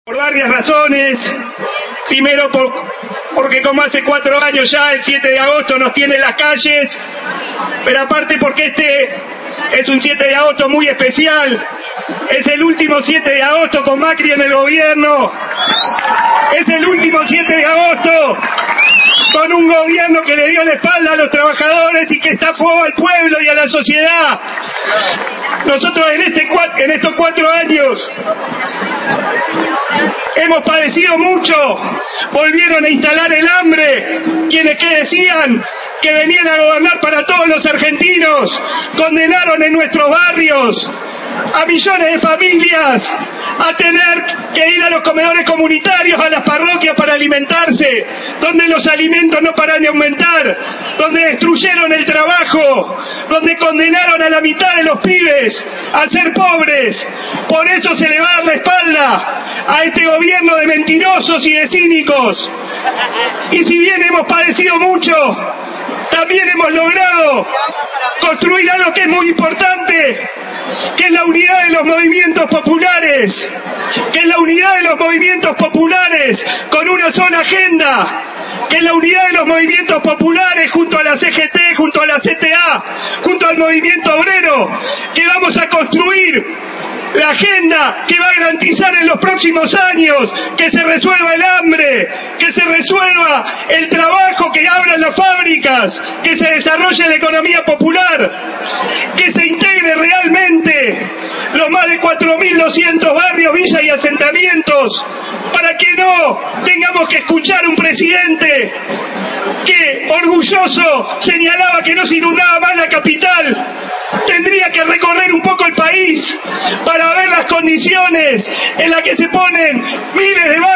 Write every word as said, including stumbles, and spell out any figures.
Por varias razones. Primero por, porque como hace cuatro años ya, el siete de agosto nos tiene en las calles, pero aparte porque este es un siete de agosto muy especial. Es el último siete de agosto con Macri en el gobierno. Es el último siete de agosto con un gobierno que le dio la espalda a los trabajadores y que está a fuego al pueblo y a la sociedad. Nosotros en, este, en estos cuatro años hemos padecido mucho. Volvieron a instalar el hambre quienes que decían que venían a gobernar para todos los argentinos. Condenaron en nuestros barrios a millones de familias a tener que ir a los comedores comunitarios, a las parroquias para alimentarse, donde los alimentos no paran de aumentar, donde destruyeron el trabajo, donde condenaron a la mitad de los pibes a ser pobres. Por eso se le va a dar la espalda a este gobierno de mentirosos y de cínicos. Y si bien hemos padecido mucho, también hemos logrado construir algo que es muy importante, que es la unidad de los movimientos populares, que es la unidad de los movimientos populares con una sola agenda, que es la unidad de los movimientos populares junto a la C G T, junto a la C T A, junto al movimiento obrero, que vamos a construir la agenda que va a garantizar en los próximos años que se resuelva el hambre, que se resuelva el trabajo, que abran las fábricas, que se desarrolle la economía popular, que se integre realmente los más de cuatro mil doscientos barrios, villas y asentamientos, para que no tengamos que escuchar un presidente que orgulloso señalaba que no se inundaba más la capital. Tendría que recorrer un poco el país para ver las condiciones en las que se ponen miles de barrios